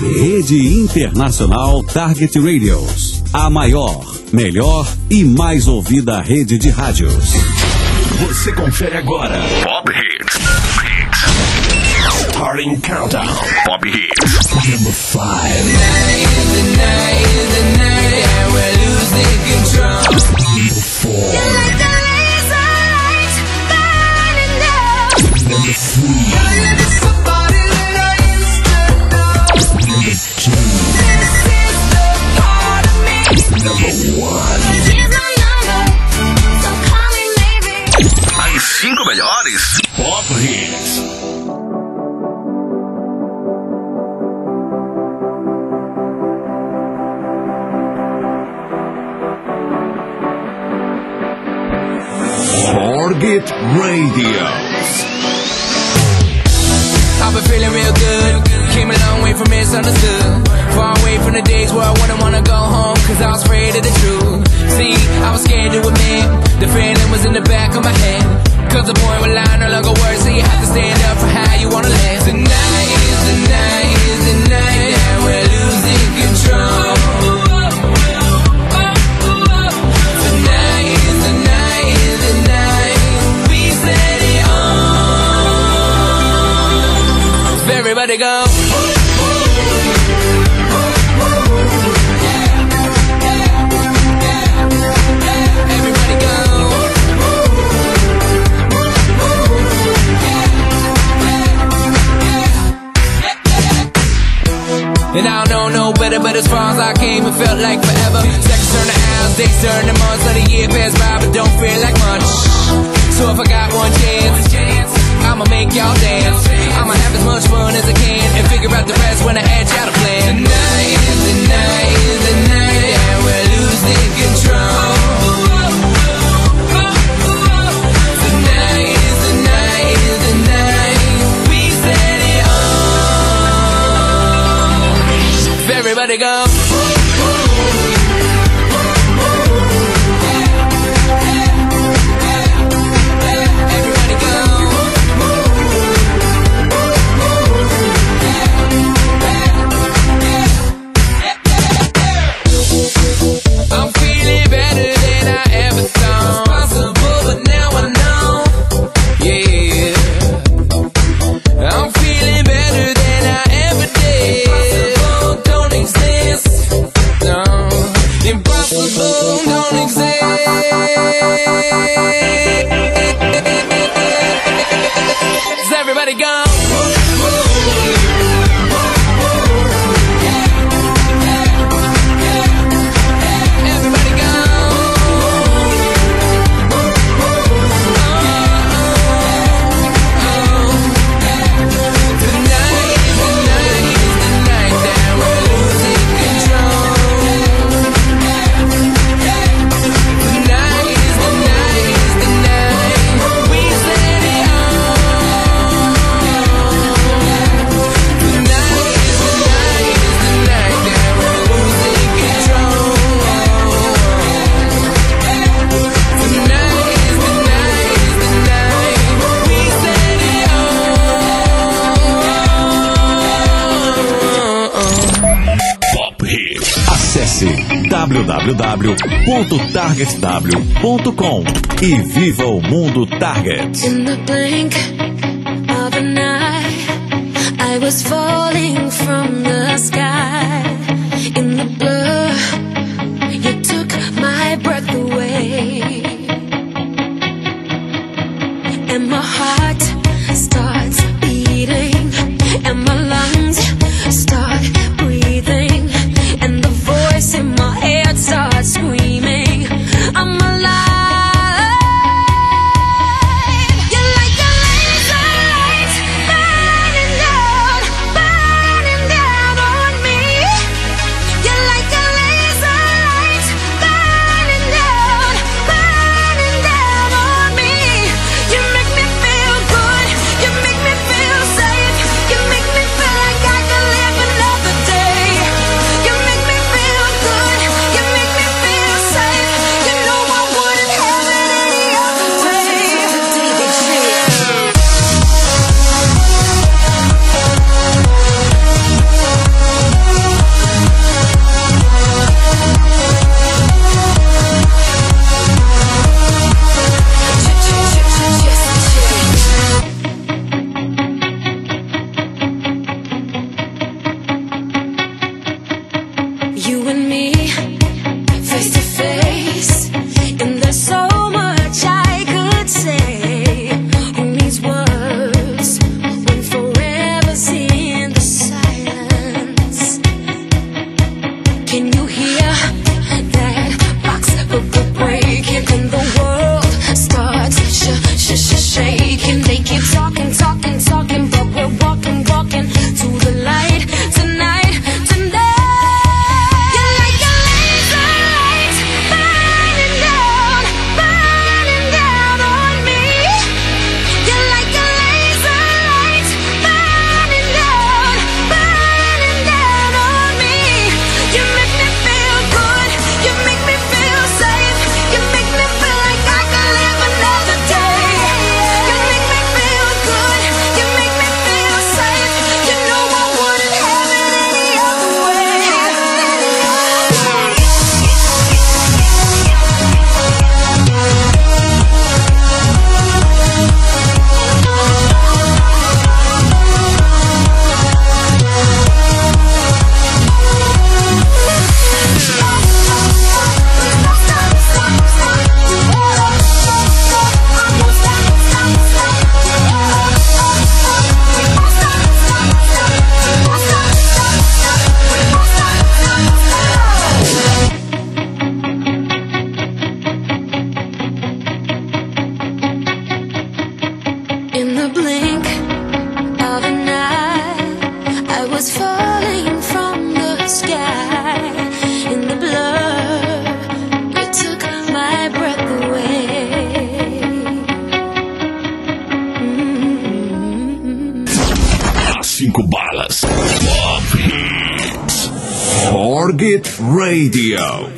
Rede Internacional Target Radios. A maior, melhor e mais ouvida rede de rádios. Você confere agora Pop Hits. Starting Countdown. Pop Hits. Number 5. We're losing control. Number 4. Number 3. Number 2. Number 1. As 5 melhores Pop Hits. Target Radio. I've been feeling real good. Came a long way from misunderstood. Far away from the days where I wouldn't wanna go home, cause I was afraid of the truth. See, I was scared to admit the feeling was in the back of my head. Cause the point with line no longer works, so you have to stand up for how you wanna live. Tonight is the night, is the night that we're losing control. Tonight is the night, is the night we set it on. So everybody go. And I don't know no better, but as far as I came, it felt like forever. Seconds turn to hours, days turn to months, let a year pass by, but don't feel like much. So if I got one chance, I'ma make y'all dance. I'ma have as much fun as I can and figure out the rest when I hatch out a plan. Tonight is the night, is the night that we're losing control. Tonight is the night, is the night we set it on. Everybody go. Everybody go. www.targetw.com e viva o mundo Target. In the blink of an eye, I was falling from the sky. In the blur, you took my breath away, and my heart starts beating, and my lungs start breathing, and the voice in my head starts screaming, I'm alive. You're like a laser light burning down on me. 5 balas. Pop Hits. Target Radio.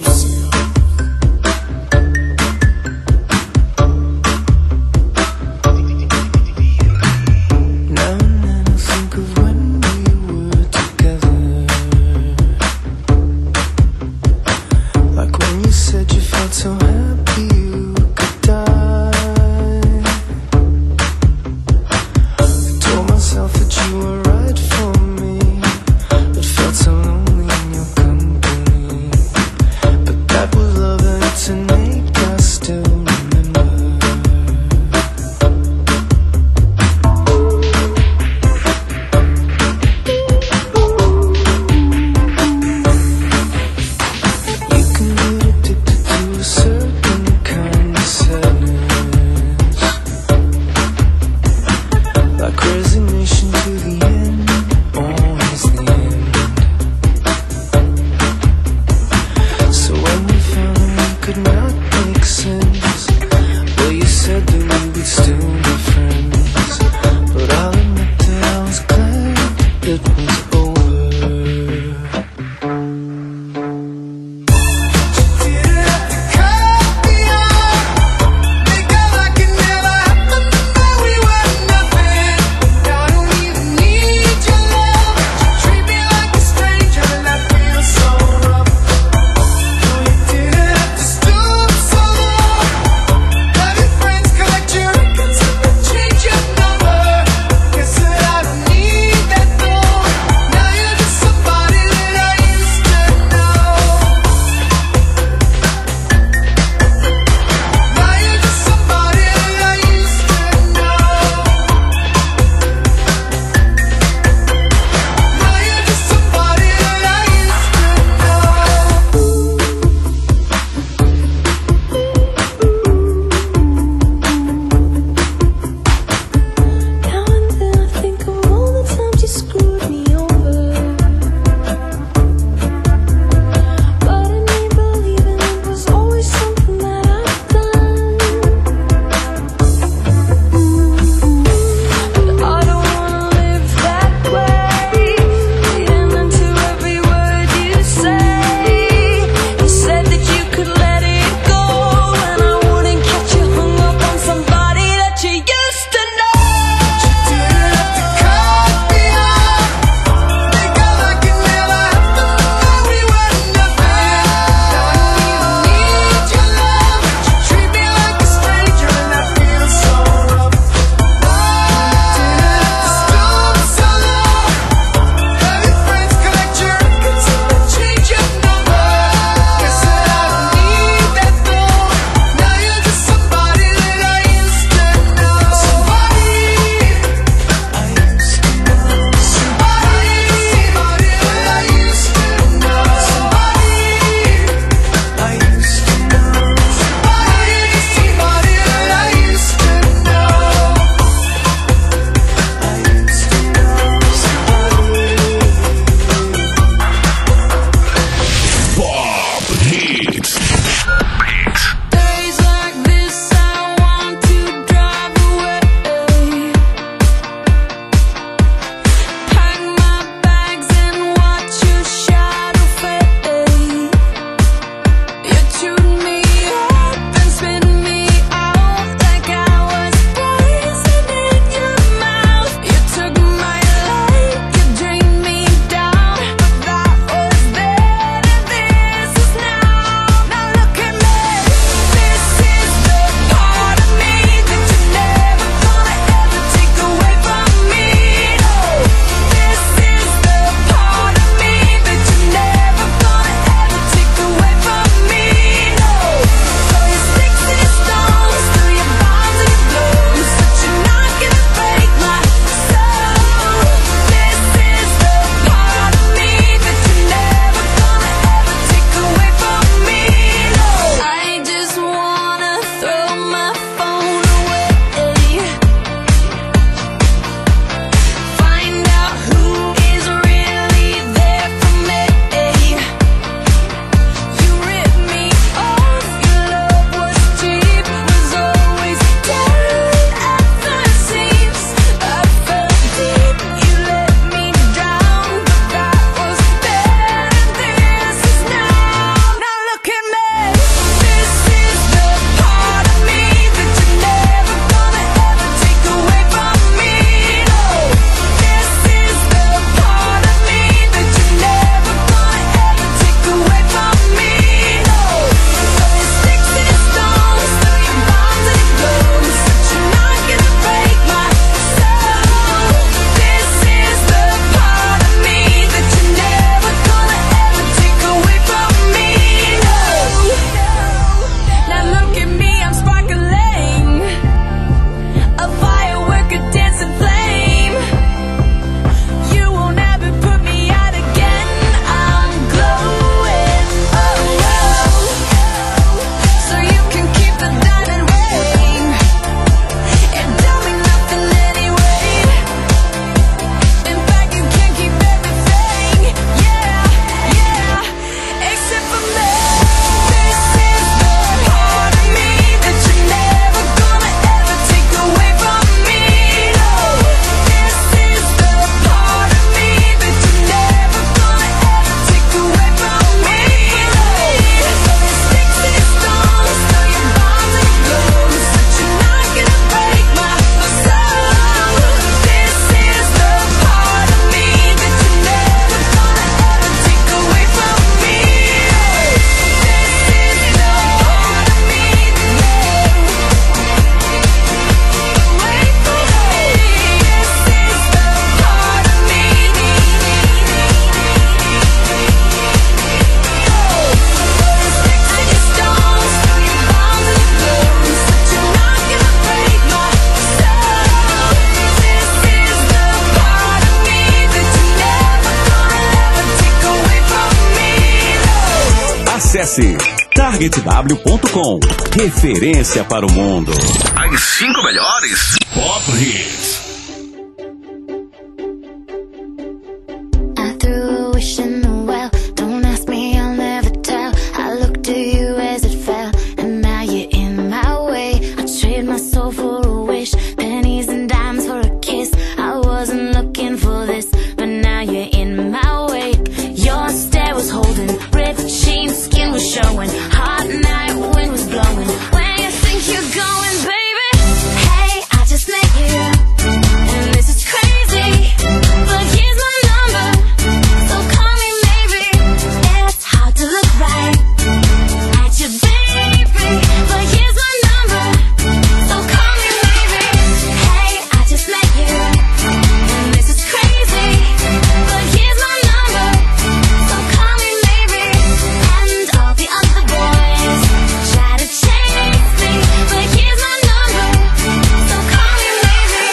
But Acesse targetw.com. Referência para o mundo. As 5 melhores Pop Hits. I threw a wish in the well. Don't ask me, I'll never tell. I looked to you as it fell, and now you're in my way. I trade my soul for a wish, pennies and dimes for a kiss. I wasn't looking for this, but now you're in my way. Your stare was holding, ripped jeans, skin was showing. Hot night, wind was blowing. Where you think you're going, baby? Hey, I just met you, and this is crazy, but here's my number, so call me maybe. It's hard to look right at you, baby, but here's my number, so call me maybe. Hey, I just met you, and this is crazy, but here's my number, so call me maybe. And all the other boys try to chase me, but here's my number, so call me maybe.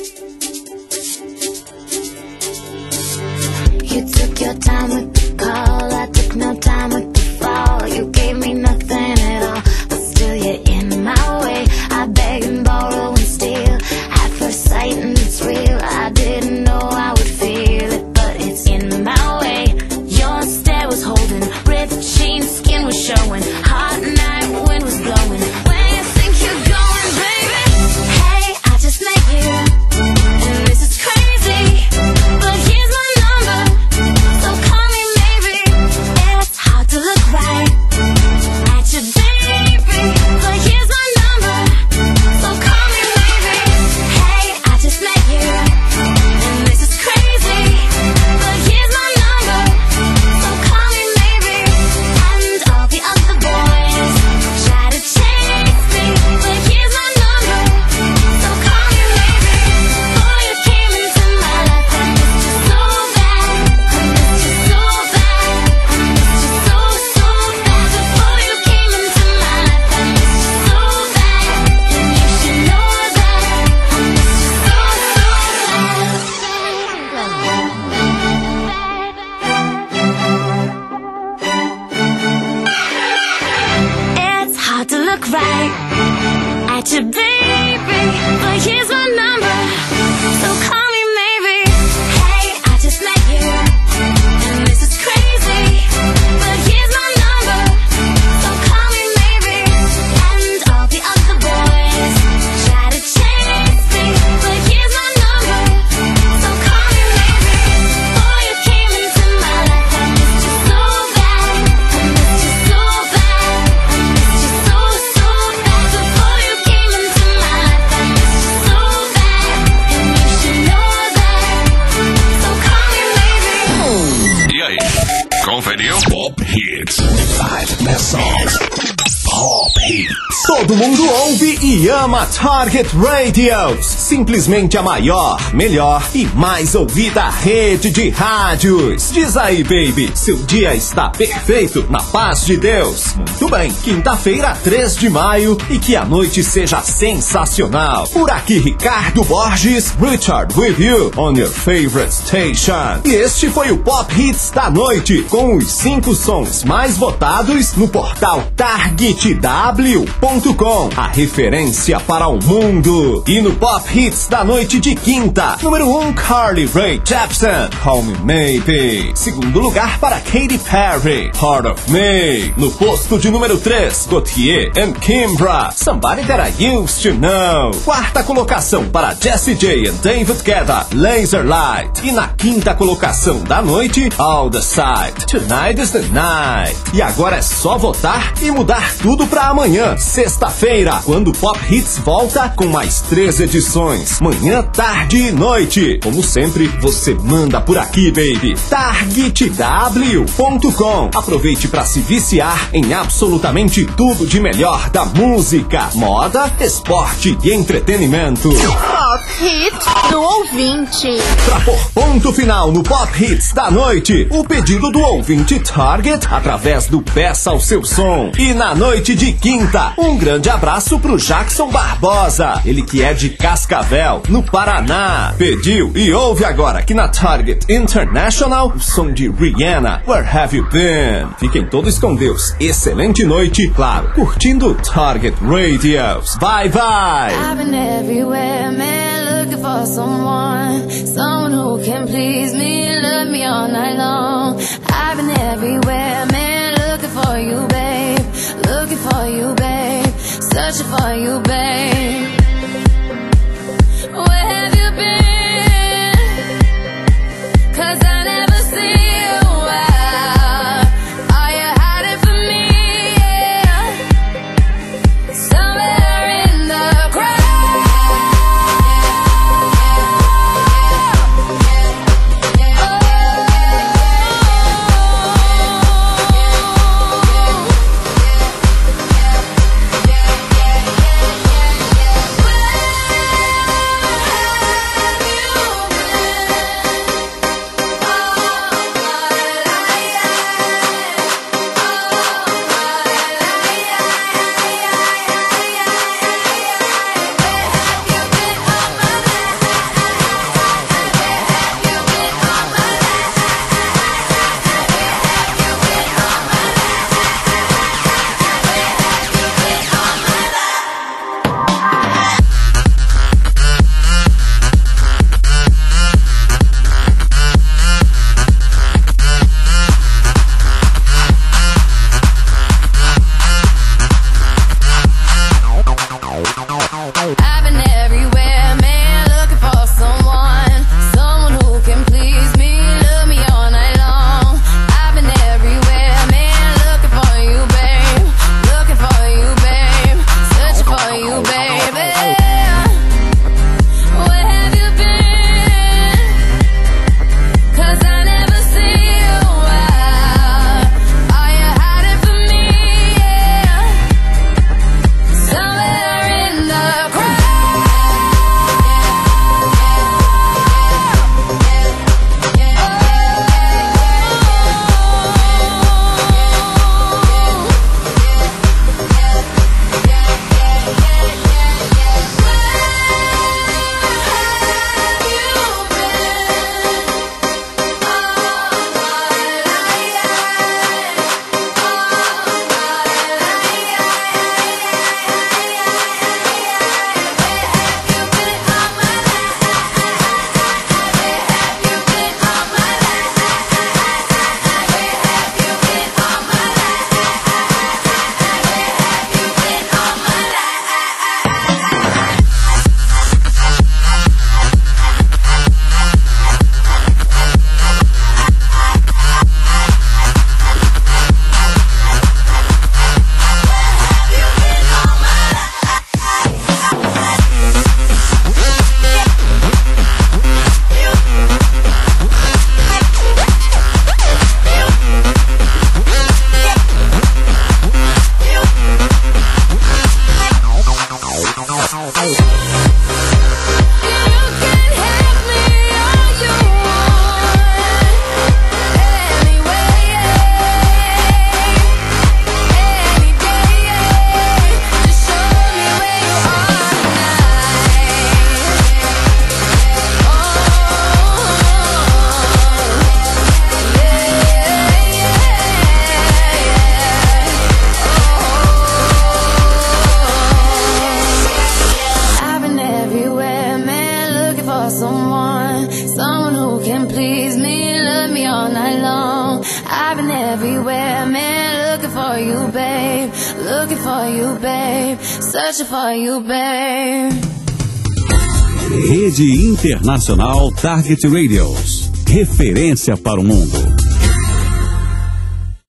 You took your time with the call, I took no time with the fall. You gave me nothing at all, but still you're in my way. I beg and borrow and steal at first sight, and it's real. I didn't know I would feel it, but it's in my way. Your stare was holding, ripped jeans, skin was showing. Hot night, wind was blowing. Where you think you're going, baby? Hey, I just met you, and this is crazy, but here's my number, so call me maybe. It's hard to look right at you, baby, but here's my number, so call me maybe. Hey, I just met you, and this is crazy, but here's my number, so call me maybe. And all the other boys try to chase me, but here's my number, so call me maybe. Before you came into my life, I missed you so bad, I missed you so bad, I missed you so, so bad. Before you came into my life, I missed you so bad, and you should know that I missed you so, It's hard to look right at you, baby, but here's my number, so call me maybe. Hey, I just met you, and this is crazy, but here's my number, so call me maybe. And all the other boys try to chase me, but here's my number, so call me maybe. Before you came into my life, I missed you so bad, I missed you so bad, I missed you so, so bad. Before you came into my life, I missed you so bad, and you should know that, so call me maybe. E aí, conferiu? Pop Hits. 5 best songs. Pop Hits. Todo mundo ouve e ama Target Radios. Simplesmente a maior, melhor e mais ouvida rede de rádios. Diz aí, baby, seu dia está perfeito na paz de Deus. Muito bem, quinta-feira, 3 de maio, e que a noite seja sensacional. Por aqui, Ricardo Borges, Richard with you on your favorite station. E este foi o Pop Hits da noite, com os 5 sons mais votados no portal targetw.com, a referência para o mundo. E no Pop Hits da noite de quinta, número 1, Carly Rae Jepsen, Call Me Maybe. Segundo lugar para Katy Perry, Part of Me. No posto de número 3, Gautier and Kimbra, Somebody That I Used to Know. Quarta colocação para Jessie J and David Guetta, Laser Light. E na quinta colocação da noite, All the Side, Tonight is the Night. E agora é só votar e mudar tudo pra amanhã, sexta-feira, quando o Pop Hits volta com mais 3 edições, manhã, tarde e noite. Como sempre, você manda por aqui, baby. targetw.com. Aproveite para se viciar em absolutamente tudo de melhor da música, moda, esporte e entretenimento. Pop Hits do ouvinte. Pra pôr ponto final no Pop Hits da noite, o pedido do ouvinte Target através do Peça ao Seu Som. E na noite de quinta, um grande abraço pro Jackson Barbosa, ele que é de Cascavel, no Paraná. Pediu e ouve agora aqui na Target International o som de Rihanna, Where Have You Been? Fiquem todos com Deus. Excelente noite, claro, curtindo Target Radios. Bye, bye! I've been everywhere, man, looking for someone who can please me, love me all night long. I've been everywhere, man, looking for you, babe, searching for you, babe. Where have you been? 'Cause I never see you out. Are you hiding from me? Yeah. Somewhere in the crowd. Someone who can please me, love me all night long. I've been everywhere, man, looking for you, babe. Looking for you, babe. Searching for you, babe. Rede Internacional Target Radios. Referência para o mundo.